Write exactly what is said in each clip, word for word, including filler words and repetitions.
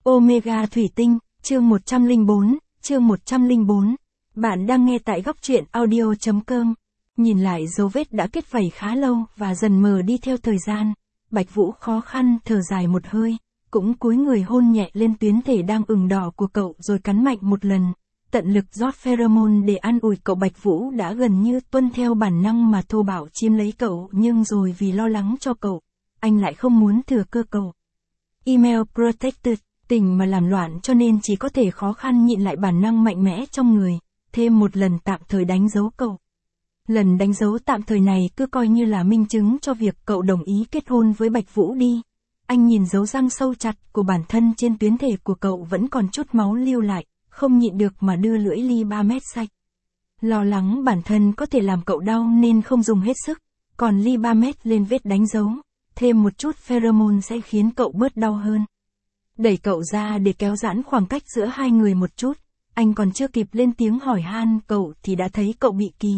Omega Thủy Tinh, chương một trăm lẻ bốn, chương một trăm lẻ bốn. Bạn đang nghe tại góc truyện audio.com. Nhìn lại dấu vết đã kết vảy khá lâu và dần mờ đi theo thời gian. Bạch Vũ khó khăn thở dài một hơi, cũng cúi người hôn nhẹ lên tuyến thể đang ửng đỏ của cậu rồi cắn mạnh một lần. Tận lực rót pheromone để an ủi cậu. Bạch Vũ đã gần như tuân theo bản năng mà thô bạo chiếm lấy cậu, nhưng rồi vì lo lắng cho cậu, anh lại không muốn thừa cơ cậu. Email protected, tình mà làm loạn cho nên chỉ có thể khó khăn nhịn lại bản năng mạnh mẽ trong người, thêm một lần tạm thời đánh dấu cậu. Lần đánh dấu tạm thời này cứ coi như là minh chứng cho việc cậu đồng ý kết hôn với Bạch Vũ đi. Anh nhìn dấu răng sâu chặt của bản thân trên tuyến thể của cậu vẫn còn chút máu lưu lại, không nhịn được mà đưa lưỡi ly ba mét sạch. Lo lắng bản thân có thể làm cậu đau nên không dùng hết sức, còn ly ba mét lên vết đánh dấu, thêm một chút pheromone sẽ khiến cậu bớt đau hơn. Đẩy cậu ra để kéo giãn khoảng cách giữa hai người một chút, anh còn chưa kịp lên tiếng hỏi han cậu thì đã thấy cậu bị kỳ.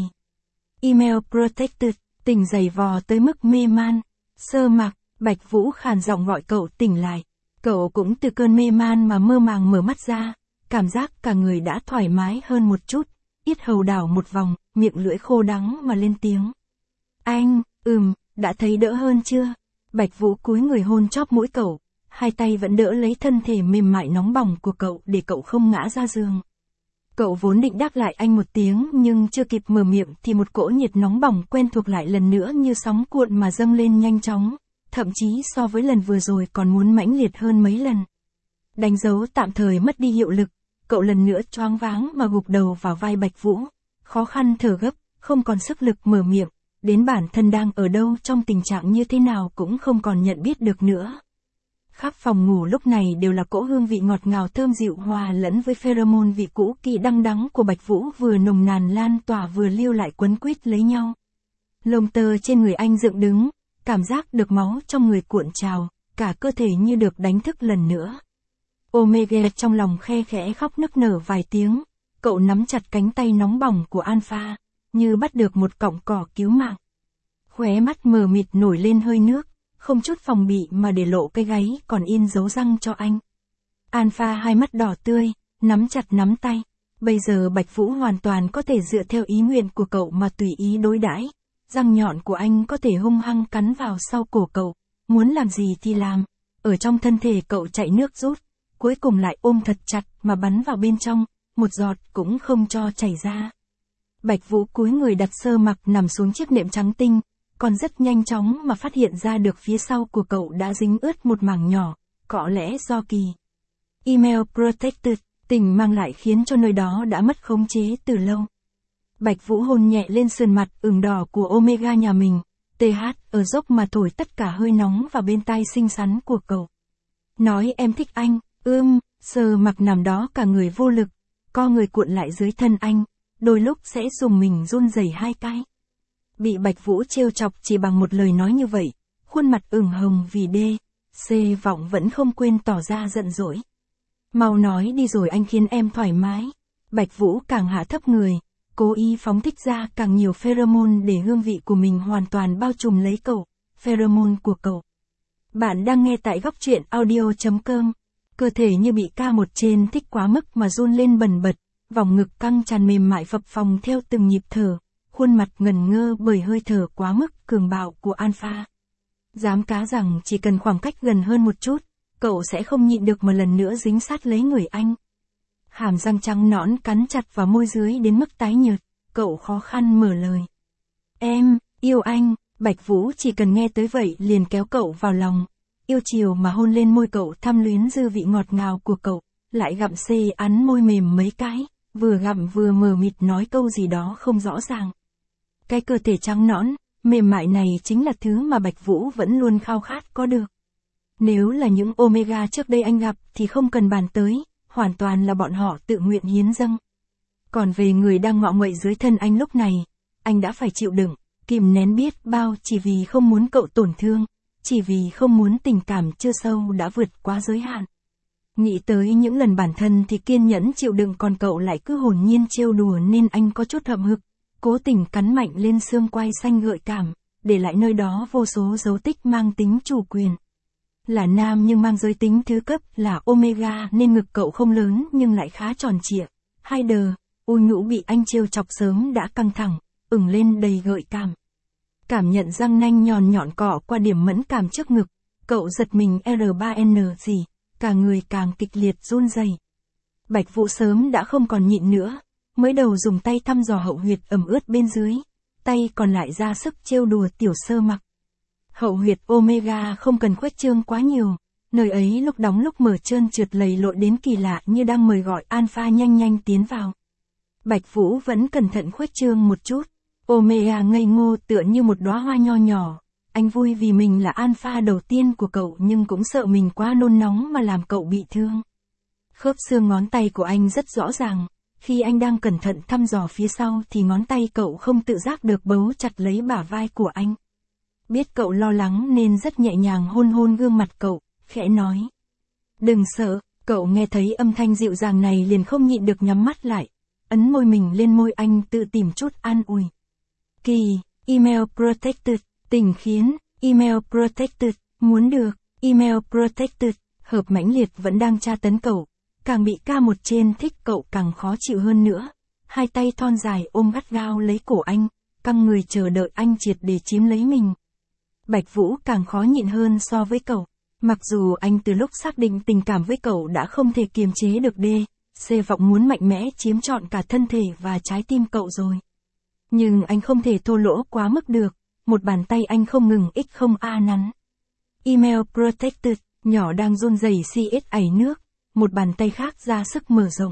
Email protected, tỉnh dày vò tới mức mê man. Sơ Mạc, Bạch Vũ khàn giọng gọi cậu tỉnh lại. Cậu cũng từ cơn mê man mà mơ màng mở mắt ra, cảm giác cả người đã thoải mái hơn một chút, yết hầu đảo một vòng, miệng lưỡi khô đắng mà lên tiếng. Anh, ừm, đã thấy đỡ hơn chưa? Bạch Vũ cúi người hôn chóp mũi cậu, hai tay vẫn đỡ lấy thân thể mềm mại nóng bỏng của cậu để cậu không ngã ra giường. Cậu vốn định đáp lại anh một tiếng nhưng chưa kịp mở miệng thì một cỗ nhiệt nóng bỏng quen thuộc lại lần nữa như sóng cuộn mà dâng lên nhanh chóng, thậm chí so với lần vừa rồi còn muốn mãnh liệt hơn mấy lần. Đánh dấu tạm thời mất đi hiệu lực, cậu lần nữa choáng váng mà gục đầu vào vai Bạch Vũ, khó khăn thở gấp, không còn sức lực mở miệng, đến bản thân đang ở đâu trong tình trạng như thế nào cũng không còn nhận biết được nữa. Khắp phòng ngủ lúc này đều là cỗ hương vị ngọt ngào thơm dịu hòa lẫn với pheromone vị cũ kỹ đăng đắng của Bạch Vũ vừa nồng nàn lan tỏa vừa lưu lại quấn quýt lấy nhau. Lông tơ trên người anh dựng đứng, cảm giác được máu trong người cuộn trào, cả cơ thể như được đánh thức lần nữa. Omega trong lòng khe khẽ khóc nức nở vài tiếng, cậu nắm chặt cánh tay nóng bỏng của Alpha, như bắt được một cọng cỏ cứu mạng. Khóe mắt mờ mịt nổi lên hơi nước, không chút phòng bị mà để lộ cái gáy còn in dấu răng cho anh. Alpha hai mắt đỏ tươi, nắm chặt nắm tay. Bây giờ Bạch Vũ hoàn toàn có thể dựa theo ý nguyện của cậu mà tùy ý đối đãi. Răng nhọn của anh có thể hung hăng cắn vào sau cổ cậu, muốn làm gì thì làm. Ở trong thân thể cậu chạy nước rút, cuối cùng lại ôm thật chặt mà bắn vào bên trong, một giọt cũng không cho chảy ra. Bạch Vũ cúi người đặt Sơ Mạc nằm xuống chiếc nệm trắng tinh, còn rất nhanh chóng mà phát hiện ra được phía sau của cậu đã dính ướt một mảng nhỏ, có lẽ do kỳ. Email protected, tình mang lại khiến cho nơi đó đã mất khống chế từ lâu. Bạch Vũ hôn nhẹ lên sườn mặt ửng đỏ của Omega nhà mình, tê hát ở dốc mà thổi tất cả hơi nóng vào bên tai xinh xắn của cậu. Nói em thích anh, ưm, Sơ Mạc nằm đó cả người vô lực, co người cuộn lại dưới thân anh, đôi lúc sẽ dùng mình run rẩy hai cái. Bị Bạch Vũ trêu chọc chỉ bằng một lời nói như vậy, khuôn mặt ửng hồng vì đê, xê vọng vẫn không quên tỏ ra giận dỗi. Mau nói đi rồi anh khiến em thoải mái. Bạch Vũ càng hạ thấp người, cố ý phóng thích ra càng nhiều pheromone để hương vị của mình hoàn toàn bao trùm lấy cậu, pheromone của cậu. Bạn đang nghe tại góc truyện audio.com. Cơ thể như bị ca một trên thích quá mức mà run lên bần bật, vòng ngực căng tràn mềm mại phập phồng theo từng nhịp thở. Khuôn mặt ngần ngơ bởi hơi thở quá mức cường bạo của Alpha. Dám cá rằng chỉ cần khoảng cách gần hơn một chút, cậu sẽ không nhịn được một lần nữa dính sát lấy người anh. Hàm răng trắng nõn cắn chặt vào môi dưới đến mức tái nhợt, cậu khó khăn mở lời. Em, yêu anh. Bạch Vũ chỉ cần nghe tới vậy liền kéo cậu vào lòng, yêu chiều mà hôn lên môi cậu thăm luyến dư vị ngọt ngào của cậu, lại gặm xê ắn môi mềm mấy cái, vừa gặm vừa mờ mịt nói câu gì đó không rõ ràng. Cái cơ thể trắng nõn, mềm mại này chính là thứ mà Bạch Vũ vẫn luôn khao khát có được. Nếu là những Omega trước đây anh gặp thì không cần bàn tới, hoàn toàn là bọn họ tự nguyện hiến dâng. Còn về người đang ngọ nguậy dưới thân anh lúc này, anh đã phải chịu đựng, kìm nén biết bao chỉ vì không muốn cậu tổn thương, chỉ vì không muốn tình cảm chưa sâu đã vượt quá giới hạn. Nghĩ tới những lần bản thân thì kiên nhẫn chịu đựng còn cậu lại cứ hồn nhiên trêu đùa nên anh có chút hậm hực. Cố tình cắn mạnh lên xương quai xanh gợi cảm, để lại nơi đó vô số dấu tích mang tính chủ quyền. Là nam nhưng mang giới tính thứ cấp là Omega nên ngực cậu không lớn nhưng lại khá tròn trịa. Hai đờ, ôi nhũ bị anh trêu chọc sớm đã căng thẳng, ửng lên đầy gợi cảm. Cảm nhận răng nanh nhọn nhọn cọ qua điểm mẫn cảm trước ngực, cậu giật mình R ba N gì, cả người càng kịch liệt run rẩy. Bạch Vũ sớm đã không còn nhịn nữa, mới đầu dùng tay thăm dò hậu huyệt ẩm ướt bên dưới, tay còn lại ra sức trêu đùa tiểu sơ mặc. Hậu huyệt Omega không cần khuếch trương quá nhiều, nơi ấy lúc đóng lúc mở trơn trượt lầy lội đến kỳ lạ như đang mời gọi alpha nhanh nhanh tiến vào. Bạch Vũ vẫn cẩn thận khuếch trương một chút, Omega ngây ngô tựa như một đóa hoa nho nhỏ, anh vui vì mình là alpha đầu tiên của cậu nhưng cũng sợ mình quá nôn nóng mà làm cậu bị thương. Khớp xương ngón tay của anh rất rõ ràng, khi anh đang cẩn thận thăm dò phía sau thì ngón tay cậu không tự giác được bấu chặt lấy bả vai của anh. Biết cậu lo lắng nên rất nhẹ nhàng hôn hôn gương mặt cậu, khẽ nói. Đừng sợ, cậu nghe thấy âm thanh dịu dàng này liền không nhịn được nhắm mắt lại, ấn môi mình lên môi anh tự tìm chút an ủi. Kỳ, email protected, tình khiến, email protected, muốn được, email protected, hợp mãnh liệt vẫn đang tra tấn cậu, càng bị ca một trên thích cậu càng khó chịu hơn nữa. Hai tay thon dài ôm gắt gao lấy cổ anh, căng người chờ đợi anh triệt để chiếm lấy mình. Bạch Vũ càng khó nhịn hơn so với cậu, mặc dù anh từ lúc xác định tình cảm với cậu đã không thể kiềm chế được đê, xê vọng muốn mạnh mẽ chiếm trọn cả thân thể và trái tim cậu rồi. Nhưng anh không thể thô lỗ quá mức được, một bàn tay anh không ngừng x không a nắn. Email protected, nhỏ đang run rẩy xê ét ảy nước, một bàn tay khác ra sức mở rộng.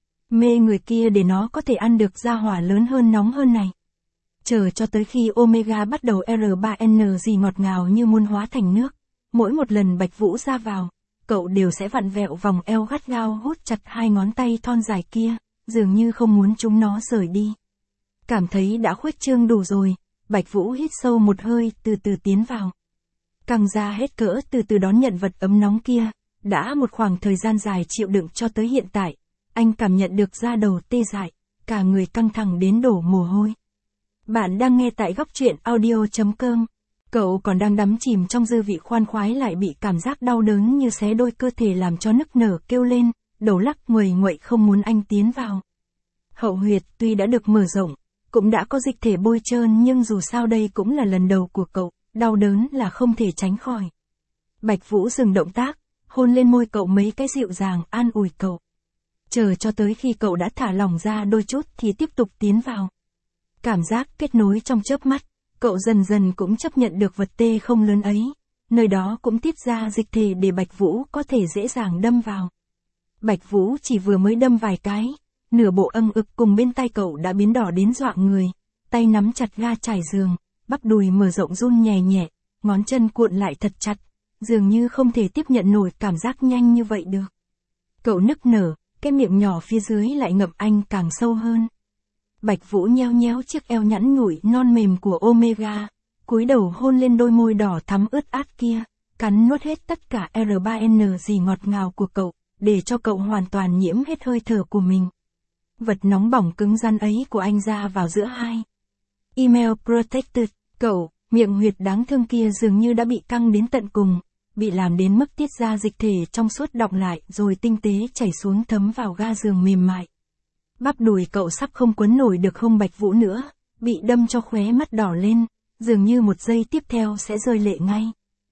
Mê người kia để nó có thể ăn được ra hỏa lớn hơn nóng hơn này. Chờ cho tới khi Omega bắt đầu R ba N gì ngọt ngào như muốn hóa thành nước. Mỗi một lần Bạch Vũ ra vào, cậu đều sẽ vặn vẹo vòng eo gắt gao hút chặt hai ngón tay thon dài kia, dường như không muốn chúng nó rời đi. Cảm thấy đã khuếch trương đủ rồi, Bạch Vũ hít sâu một hơi từ từ tiến vào. Căng ra hết cỡ từ từ đón nhận vật ấm nóng kia, đã một khoảng thời gian dài chịu đựng cho tới hiện tại, anh cảm nhận được da đầu tê dại, cả người căng thẳng đến đổ mồ hôi. Bạn đang nghe tại góc truyện audio chấm com. Cậu còn đang đắm chìm trong dư vị khoan khoái lại bị cảm giác đau đớn như xé đôi cơ thể làm cho nức nở kêu lên, đầu lắc nguầy nguậy không muốn anh tiến vào. Hậu huyệt tuy đã được mở rộng, cũng đã có dịch thể bôi trơn nhưng dù sao đây cũng là lần đầu của cậu, đau đớn là không thể tránh khỏi. Bạch Vũ dừng động tác, hôn lên môi cậu mấy cái dịu dàng an ủi cậu. Chờ cho tới khi cậu đã thả lỏng ra đôi chút thì tiếp tục tiến vào. Cảm giác kết nối trong chớp mắt, cậu dần dần cũng chấp nhận được vật tê không lớn ấy, nơi đó cũng tiết ra dịch thể để Bạch Vũ có thể dễ dàng đâm vào. Bạch Vũ chỉ vừa mới đâm vài cái, nửa bộ âng ực cùng bên tay cậu đã biến đỏ đến dọa người, tay nắm chặt ga trải giường, bắp đùi mở rộng run nhẹ nhẹ, ngón chân cuộn lại thật chặt, dường như không thể tiếp nhận nổi cảm giác nhanh như vậy được. Cậu nức nở, cái miệng nhỏ phía dưới lại ngậm anh càng sâu hơn. Bạch Vũ nheo nhéo chiếc eo nhẵn nhủi non mềm của Omega, cúi đầu hôn lên đôi môi đỏ thắm ướt át kia, cắn nuốt hết tất cả R ba N gì ngọt ngào của cậu, để cho cậu hoàn toàn nhiễm hết hơi thở của mình. Vật nóng bỏng cứng rắn ấy của anh ra vào giữa hai. Email protected, cậu, miệng huyệt đáng thương kia dường như đã bị căng đến tận cùng, bị làm đến mức tiết ra dịch thể trong suốt đọng lại rồi tinh tế chảy xuống thấm vào ga giường mềm mại. Bắp đùi cậu sắp không quấn nổi được hông Bạch Vũ nữa, bị đâm cho khóe mắt đỏ lên, dường như một giây tiếp theo sẽ rơi lệ ngay.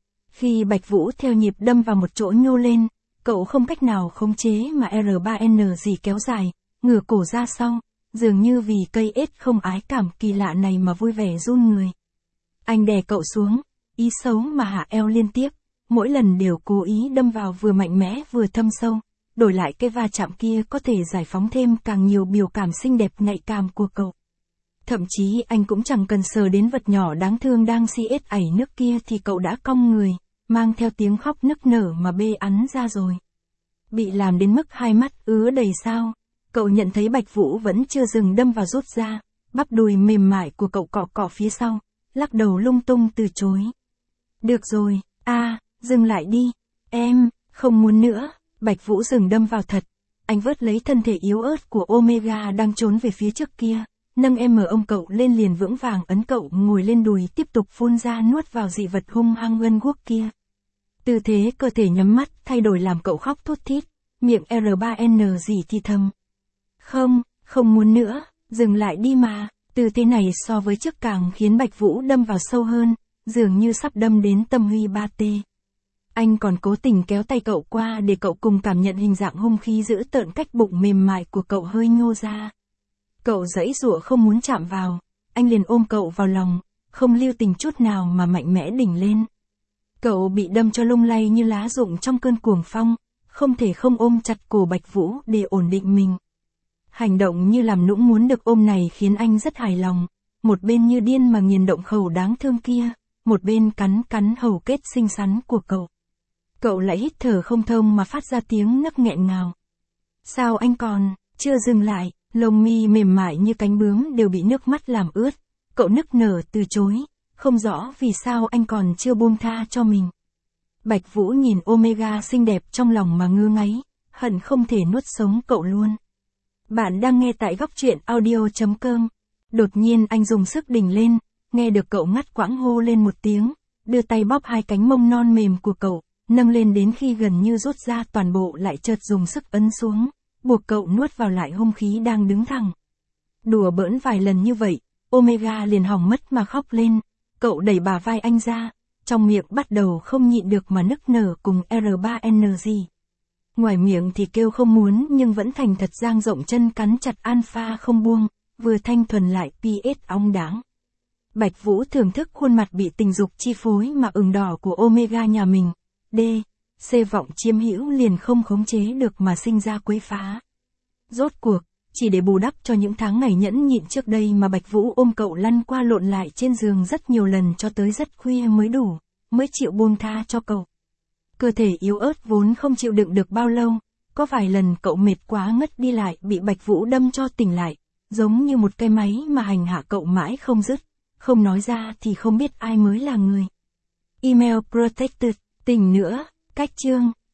Khi Bạch Vũ theo nhịp đâm vào một chỗ nhô lên, cậu không cách nào khống chế mà R ba N gì kéo dài, ngửa cổ ra sau, dường như vì cây ết không ái cảm kỳ lạ này mà vui vẻ run người. Anh đè cậu xuống, ý xấu mà hạ eo liên tiếp, mỗi lần đều cố ý đâm vào vừa mạnh mẽ vừa thâm sâu, đổi lại cái va chạm kia có thể giải phóng thêm càng nhiều biểu cảm xinh đẹp nhạy cảm của cậu. Thậm chí anh cũng chẳng cần sờ đến vật nhỏ đáng thương đang xê ét ảy nước kia thì cậu đã cong người, mang theo tiếng khóc nức nở mà bê ắn ra rồi. Bị làm đến mức hai mắt ứa đầy sao, cậu nhận thấy Bạch Vũ vẫn chưa dừng đâm vào rút ra, bắp đùi mềm mại của cậu cọ cọ phía sau, lắc đầu lung tung từ chối. Được rồi, a à, dừng lại đi, em, không muốn nữa. Bạch Vũ dừng đâm vào thật, anh vớt lấy thân thể yếu ớt của Omega đang trốn về phía trước kia, nâng em mở ông cậu lên liền vững vàng ấn cậu ngồi lên đùi tiếp tục phun ra nuốt vào dị vật hung hăng gân guốc kia. Tư thế cơ thể nhắm mắt thay đổi làm cậu khóc thút thít, miệng R ba N gì thì thầm. Không, không muốn nữa, dừng lại đi mà. Tư thế này so với trước càng khiến Bạch Vũ đâm vào sâu hơn, dường như sắp đâm đến tâm huy ba tê. Anh còn cố tình kéo tay cậu qua để cậu cùng cảm nhận hình dạng hung khí giữ tợn cách bụng mềm mại của cậu hơi nhô ra. Cậu giãy giụa không muốn chạm vào, anh liền ôm cậu vào lòng, không lưu tình chút nào mà mạnh mẽ đỉnh lên. Cậu bị đâm cho lung lay như lá rụng trong cơn cuồng phong, không thể không ôm chặt cổ Bạch Vũ để ổn định mình. Hành động như làm nũng muốn được ôm này khiến anh rất hài lòng, một bên như điên mà nghiền động khẩu đáng thương kia, một bên cắn cắn hầu kết xinh xắn của cậu. Cậu lại hít thở không thông mà phát ra tiếng nấc nghẹn ngào. Sao anh còn, chưa dừng lại, lông mi mềm mại như cánh bướm đều bị nước mắt làm ướt, cậu nức nở từ chối, không rõ vì sao anh còn chưa buông tha cho mình. Bạch Vũ nhìn Omega xinh đẹp trong lòng mà ngứa ngáy, hận không thể nuốt sống cậu luôn. Bạn đang nghe tại góc truyện audio chấm com. Đột nhiên anh dùng sức đỉnh lên, nghe được cậu ngắt quãng hô lên một tiếng, đưa tay bóp hai cánh mông non mềm của cậu, nâng lên đến khi gần như rút ra toàn bộ lại chợt dùng sức ấn xuống, buộc cậu nuốt vào lại hung khí đang đứng thẳng. Đùa bỡn vài lần như vậy, Omega liền hỏng mất mà khóc lên, cậu đẩy bả vai anh ra, trong miệng bắt đầu không nhịn được mà nức nở cùng R ba N G. Ngoài miệng thì kêu không muốn nhưng vẫn thành thật dang rộng chân cắn chặt alpha không buông, vừa thanh thuần lại pê ét óng đáng. Bạch Vũ thưởng thức khuôn mặt bị tình dục chi phối mà ửng đỏ của Omega nhà mình, D, C vọng chiếm hữu liền không khống chế được mà sinh ra quấy phá. Rốt cuộc, chỉ để bù đắp cho những tháng ngày nhẫn nhịn trước đây mà Bạch Vũ ôm cậu lăn qua lộn lại trên giường rất nhiều lần cho tới rất khuya mới đủ, mới chịu buông tha cho cậu. Cơ thể yếu ớt vốn không chịu đựng được bao lâu, có vài lần cậu mệt quá ngất đi lại bị Bạch Vũ đâm cho tỉnh lại, giống như một cái máy mà hành hạ cậu mãi không dứt, không nói ra thì không biết ai mới là người. Email protected, tỉnh nữa, cách chương.